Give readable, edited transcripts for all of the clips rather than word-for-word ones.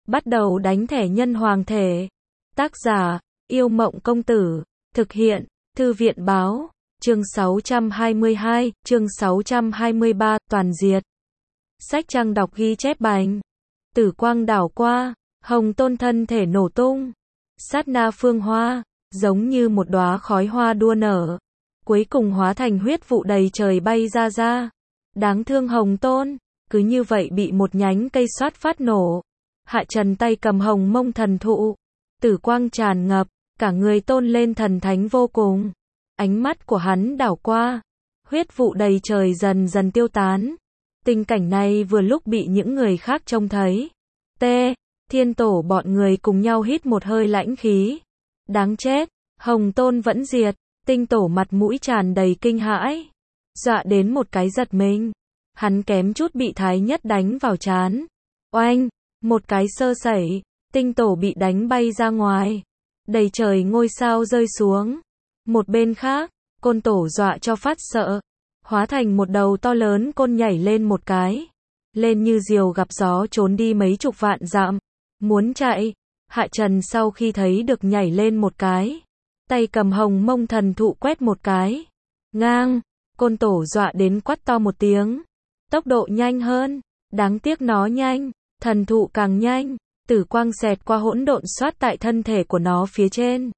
Bắt đầu đánh thẻ nhân hoàng thể. Tác giả, Yêu Mộng Công Tử. Thực hiện, Thư viện Báo. Chương 622, chương 623, toàn diệt. Sách trang đọc ghi chép bành. Tử quang đảo qua, Hồng Tôn thân thể nổ tung. Sát na phương hoa, giống như một đóa khói hoa đua nở. Cuối cùng hóa thành huyết vụ đầy trời bay ra ra. Đáng thương Hồng Tôn, cứ như vậy bị một nhánh cây xoát phát nổ. Hạ Trần tay cầm hồng mông thần thụ. Tử quang tràn ngập, cả người tôn lên thần thánh vô cùng. Ánh mắt của hắn đảo qua. Huyết vụ đầy trời dần dần tiêu tán. Tình cảnh này vừa lúc bị những người khác trông thấy. Thiên tổ bọn người cùng nhau hít một hơi lãnh khí. Đáng chết, Hồng Tôn vẫn diệt. Tinh tổ mặt mũi tràn đầy kinh hãi. Dọa đến một cái giật mình. Hắn kém chút bị Thái Nhất đánh vào trán. Oanh, một cái sơ sẩy, tinh tổ bị đánh bay ra ngoài. Đầy trời ngôi sao rơi xuống. Một bên khác, côn tổ dọa cho phát sợ. Hóa thành một đầu to lớn côn nhảy lên một cái. Lên như diều gặp gió trốn đi mấy chục vạn dặm. Muốn chạy, Hạ Trần sau khi thấy được nhảy lên một cái. Tay cầm hồng mông thần thụ quét một cái. Ngang, côn tổ dọa đến quát to một tiếng. Tốc độ nhanh hơn, đáng tiếc nó nhanh, thần thụ càng nhanh. Tử quang xẹt qua hỗn độn xoát tại thân thể của nó phía trên.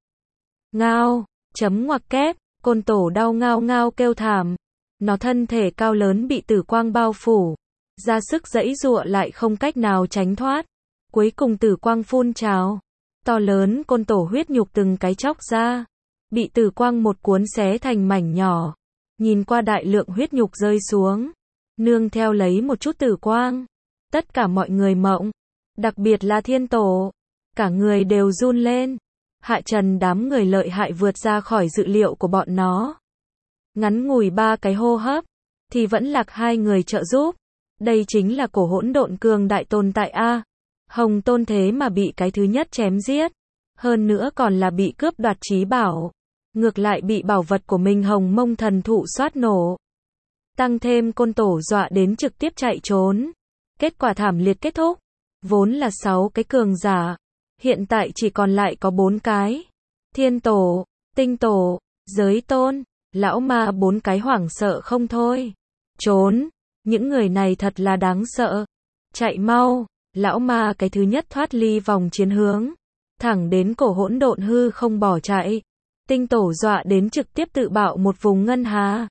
Ngao, chấm ngoặc kép, côn tổ đau ngao ngao kêu thảm. Nó thân thể cao lớn bị tử quang bao phủ. Ra sức giãy giụa lại không cách nào tránh thoát. Cuối cùng tử quang phun trào. To lớn côn tổ huyết nhục từng cái chóc ra. Bị tử quang một cuốn xé thành mảnh nhỏ. Nhìn qua đại lượng huyết nhục rơi xuống. Nương theo lấy một chút tử quang. Tất cả mọi người mộng. Đặc biệt là thiên tổ. Cả người đều run lên. Hạ Trần đám người lợi hại vượt ra khỏi dự liệu của bọn nó. Ngắn ngủi 3 cái hô hấp. Thì vẫn lạc 2 người trợ giúp. Đây chính là cổ hỗn độn cường đại tồn tại a. Hồng Tôn thế mà bị cái thứ nhất chém giết. Hơn nữa còn là bị cướp đoạt trí bảo. Ngược lại bị bảo vật của mình hồng mông thần thụ xoát nổ. Tăng thêm côn tổ dọa đến trực tiếp chạy trốn. Kết quả thảm liệt kết thúc. Vốn là 6 cái cường giả. Hiện tại chỉ còn lại có 4 cái. Thiên tổ, tinh tổ, giới tôn, lão ma 4 cái hoảng sợ không thôi. Trốn, những người này thật là đáng sợ. Chạy mau, lão ma cái thứ nhất thoát ly vòng chiến hướng. Thẳng đến cổ hỗn độn hư không bỏ chạy. Tinh tổ dọa đến trực tiếp tự bạo một vùng ngân hà.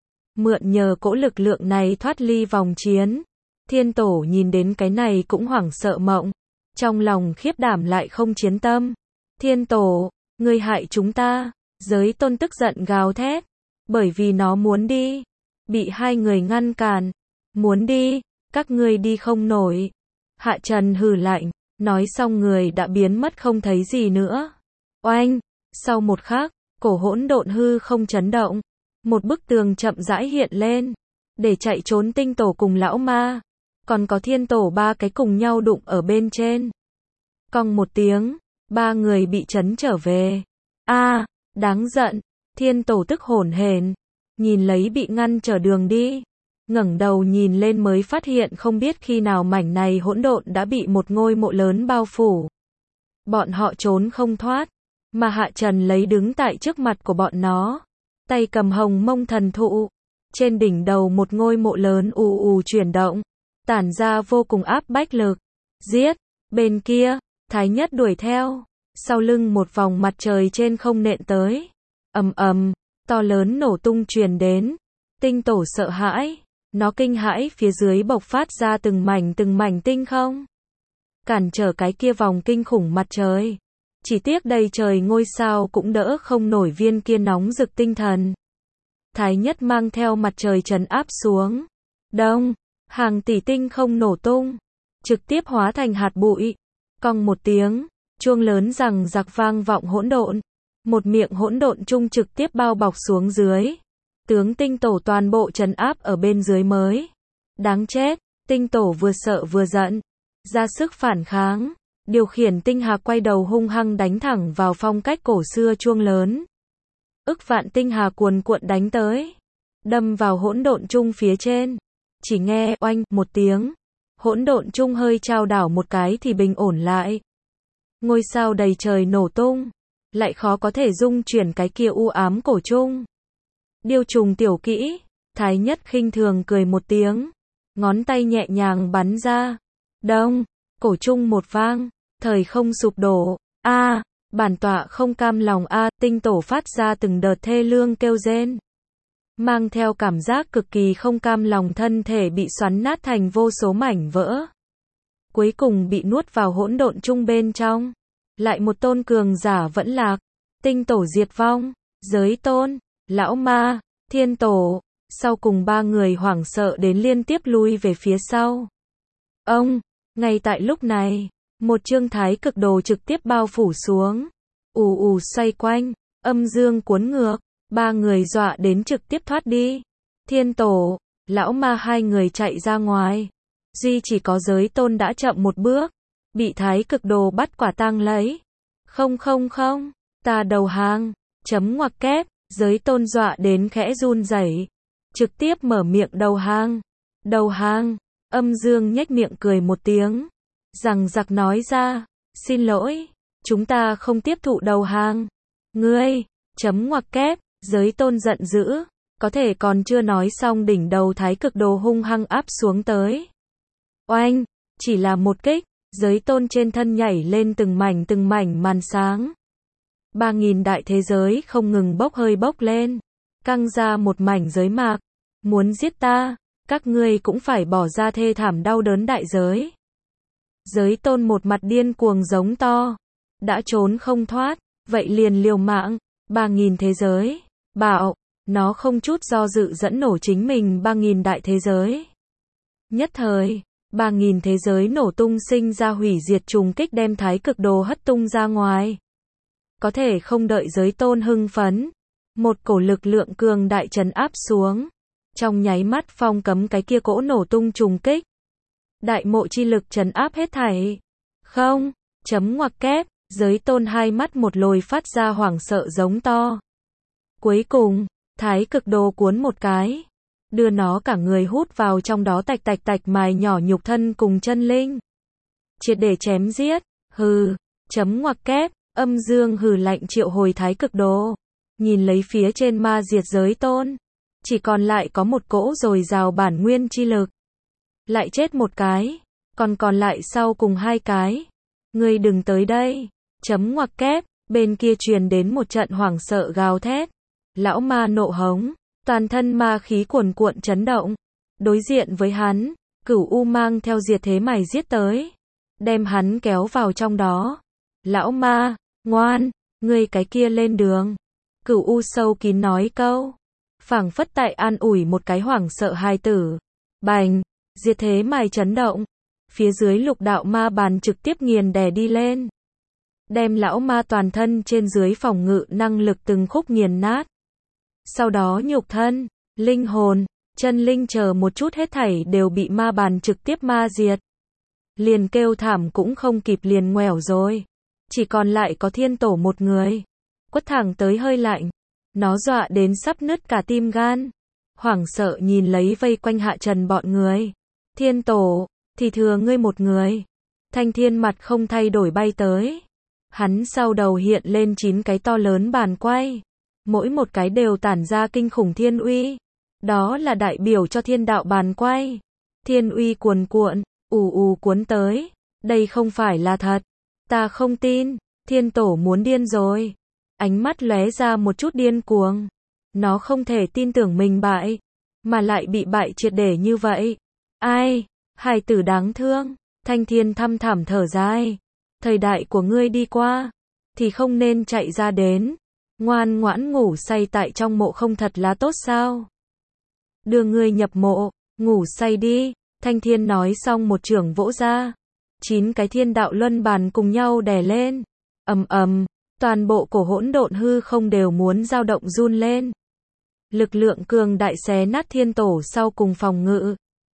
Mượn nhờ cỗ lực lượng này thoát ly vòng chiến. Thiên tổ nhìn đến cái này cũng hoảng sợ mộng. Trong lòng khiếp đảm lại không chiến tâm. Thiên tổ, ngươi hại chúng ta. Giới tôn tức giận gào thét. Bởi vì nó muốn đi. Bị 2 người ngăn cản. Muốn đi, các ngươi đi không nổi. Hạ Trần hừ lạnh. Nói xong người đã biến mất không thấy gì nữa. Oanh, sau một khắc, cổ hỗn độn hư không chấn động. Một bức tường chậm rãi hiện lên. Để chạy trốn tinh tổ cùng lão ma. Còn có thiên tổ 3 cái cùng nhau đụng ở bên trên. Cong một tiếng, 3 người bị chấn trở về. Đáng giận. Thiên tổ tức hổn hển. Nhìn lấy bị ngăn trở đường đi. Ngẩng đầu nhìn lên mới phát hiện không biết khi nào mảnh này hỗn độn đã bị một ngôi mộ lớn bao phủ. Bọn họ trốn không thoát. Mà Hạ Trần lấy đứng tại trước mặt của bọn nó. Tay cầm hồng mông thần thụ. Trên đỉnh đầu một ngôi mộ lớn ù ù chuyển động. Tản ra vô cùng áp bách lực. Giết. Bên kia, Thái Nhất đuổi theo. Sau lưng một vòng mặt trời trên không nện tới. Ầm ầm, to lớn nổ tung truyền đến. Tinh tổ sợ hãi. Nó kinh hãi phía dưới bộc phát ra từng mảnh tinh không. Cản trở cái kia vòng kinh khủng mặt trời. Chỉ tiếc đầy trời ngôi sao cũng đỡ không nổi viên kia nóng rực tinh thần. Thái Nhất mang theo mặt trời trấn áp xuống. Đông, hàng tỷ tinh không nổ tung. Trực tiếp hóa thành hạt bụi. Cong một tiếng, chuông lớn rằng giặc vang vọng hỗn độn. Một miệng hỗn độn chung trực tiếp bao bọc xuống dưới. Tướng tinh tổ toàn bộ trấn áp ở bên dưới mới. Đáng chết, tinh tổ vừa sợ vừa giận. Ra sức phản kháng. Điều khiển tinh hà quay đầu hung hăng đánh thẳng vào phong cách cổ xưa chuông lớn. Ức vạn tinh hà cuồn cuộn đánh tới. Đâm vào hỗn độn chung phía trên. Chỉ nghe oanh một tiếng. Hỗn độn chung hơi chao đảo một cái thì bình ổn lại. Ngôi sao đầy trời nổ tung, lại khó có thể dung chuyển cái kia u ám cổ chung. Điêu trùng tiểu kỹ, Thái Nhất khinh thường cười một tiếng, ngón tay nhẹ nhàng bắn ra. Đông, cổ chung một vang, thời không sụp đổ. A, bản tọa không cam lòng a, tinh tổ phát ra từng đợt thê lương kêu rên. Mang theo cảm giác cực kỳ không cam lòng, thân thể bị xoắn nát thành vô số mảnh vỡ. Cuối cùng bị nuốt vào hỗn độn chung bên trong. Lại một tôn cường giả vẫn lạc. Tinh tổ diệt vong, giới tôn, lão ma, thiên tổ. Sau cùng ba người hoảng sợ đến liên tiếp lui về phía sau. Ngay tại lúc này, một chương thái cực đồ trực tiếp bao phủ xuống. Ù ù xoay quanh, âm dương cuốn ngược. Ba người dọa đến trực tiếp thoát đi. Thiên tổ, lão ma hai người chạy ra ngoài. Duy chỉ có giới tôn đã chậm một bước. Bị thái cực đồ bắt quả tang lấy. Không, ta đầu hàng. Chấm ngoặc kép, giới tôn dọa đến khẽ run rẩy, trực tiếp mở miệng đầu hàng. Đầu hàng, âm dương nhếch miệng cười một tiếng. Rằng giặc nói ra, xin lỗi, chúng ta không tiếp thụ đầu hàng. Ngươi, chấm ngoặc kép, giới tôn giận dữ, có thể còn chưa nói xong đỉnh đầu thái cực đồ hung hăng áp xuống tới. Oanh, chỉ là một kích, giới tôn trên thân nhảy lên từng mảnh màn sáng. 3000 đại thế giới không ngừng bốc hơi bốc lên, căng ra một mảnh giới mạc. Muốn giết ta, các ngươi cũng phải bỏ ra thê thảm đau đớn đại giới. Giới tôn một mặt điên cuồng giống to, đã trốn không thoát, vậy liền liều mạng. 3000 thế giới, bạo, nó không chút do dự dẫn nổ chính mình 3000 đại thế giới. Nhất thời, 3000 thế giới nổ tung, sinh ra hủy diệt trùng kích, đem thái cực đồ hất tung ra ngoài. Có thể không đợi giới tôn hưng phấn, một cổ lực lượng cường đại trấn áp xuống. Trong nháy mắt phong cấm cái kia cỗ nổ tung trùng kích. Đại mộ chi lực trấn áp hết thảy. Không, chấm ngoặc kép, giới tôn hai mắt một lồi phát ra hoảng sợ giống to. Cuối cùng, thái cực đồ cuốn một cái, đưa nó cả người hút vào trong đó, tạch mài nhỏ nhục thân cùng chân linh. Triệt để chém giết, hừ, chấm ngoặc kép, âm dương hừ lạnh triệu hồi thái cực đồ. Nhìn lấy phía trên ma diệt giới tôn, chỉ còn lại có một cỗ dồi dào bản nguyên chi lực. Lại chết một cái, còn lại sau cùng hai cái. Ngươi đừng tới đây, chấm ngoặc kép, bên kia truyền đến một trận hoảng sợ gào thét. Lão ma nộ hống, toàn thân ma khí cuồn cuộn chấn động. Đối diện với hắn, Cửu U mang theo diệt thế mày giết tới, đem hắn kéo vào trong đó. Lão ma, ngoan, ngươi cái kia lên đường. Cửu U sâu kín nói câu, phảng phất tại an ủi một cái hoảng sợ hài tử. Bành, diệt thế mày chấn động, phía dưới lục đạo ma bàn trực tiếp nghiền đè đi lên, đem lão ma toàn thân trên dưới phòng ngự năng lực từng khúc nghiền nát. Sau đó nhục thân, linh hồn, chân linh chờ một chút hết thảy đều bị ma bàn trực tiếp ma diệt. Liền kêu thảm cũng không kịp, liền ngoẻo rồi. Chỉ còn lại có thiên tổ một người, quất thẳng tới hơi lạnh. Nó dọa đến sắp nứt cả tim gan, hoảng sợ nhìn lấy vây quanh hạ trần bọn người. Thiên tổ, thì thừa ngươi một người. Thanh thiên mặt không thay đổi bay tới. Hắn sau đầu hiện lên 9 cái to lớn bàn quay, mỗi một cái đều tản ra kinh khủng thiên uy. Đó là đại biểu cho thiên đạo bàn quay. Thiên uy cuồn cuộn, ù ù cuốn tới. Đây không phải là thật. Ta không tin. Thiên tổ muốn điên rồi. Ánh mắt lóe ra một chút điên cuồng. Nó không thể tin tưởng mình bại, mà lại bị bại triệt để như vậy. Ai, hài tử đáng thương. Thanh thiên thăm thẳm thở dài. Thời đại của ngươi đi qua, thì không nên chạy ra đến. Ngoan ngoãn ngủ say tại trong mộ không thật là tốt sao? Đưa ngươi nhập mộ, ngủ say đi. Thanh thiên nói xong một chưởng vỗ ra. 9 cái thiên đạo luân bàn cùng nhau đè lên. Ầm ầm, toàn bộ cổ hỗn độn hư không đều muốn dao động run lên. Lực lượng cường đại xé nát thiên tổ sau cùng phòng ngự.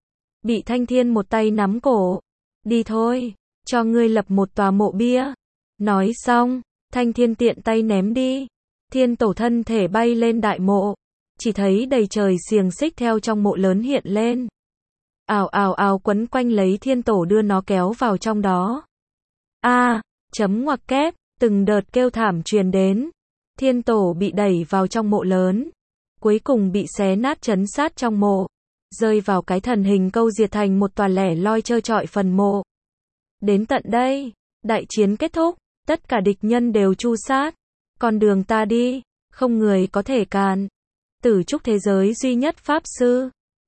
Bị thanh thiên một tay nắm cổ. Đi thôi, cho ngươi lập một tòa mộ bia. Nói xong, thanh thiên tiện tay ném đi. Thiên tổ thân thể bay lên đại mộ. Chỉ thấy đầy trời xiềng xích theo trong mộ lớn hiện lên. ào ào ào quấn quanh lấy thiên tổ đưa nó kéo vào trong đó. Chấm ngoặc kép, từng đợt kêu thảm truyền đến. Thiên tổ bị đẩy vào trong mộ lớn. Cuối cùng bị xé nát trấn sát trong mộ. Rơi vào cái thần hình câu diệt thành một tòa lẻ loi trơ trọi phần mộ. Đến tận đây, đại chiến kết thúc, tất cả địch nhân đều tru sát. Con đường ta đi, không người có thể cản. Tử trúc thế giới duy nhất pháp sư.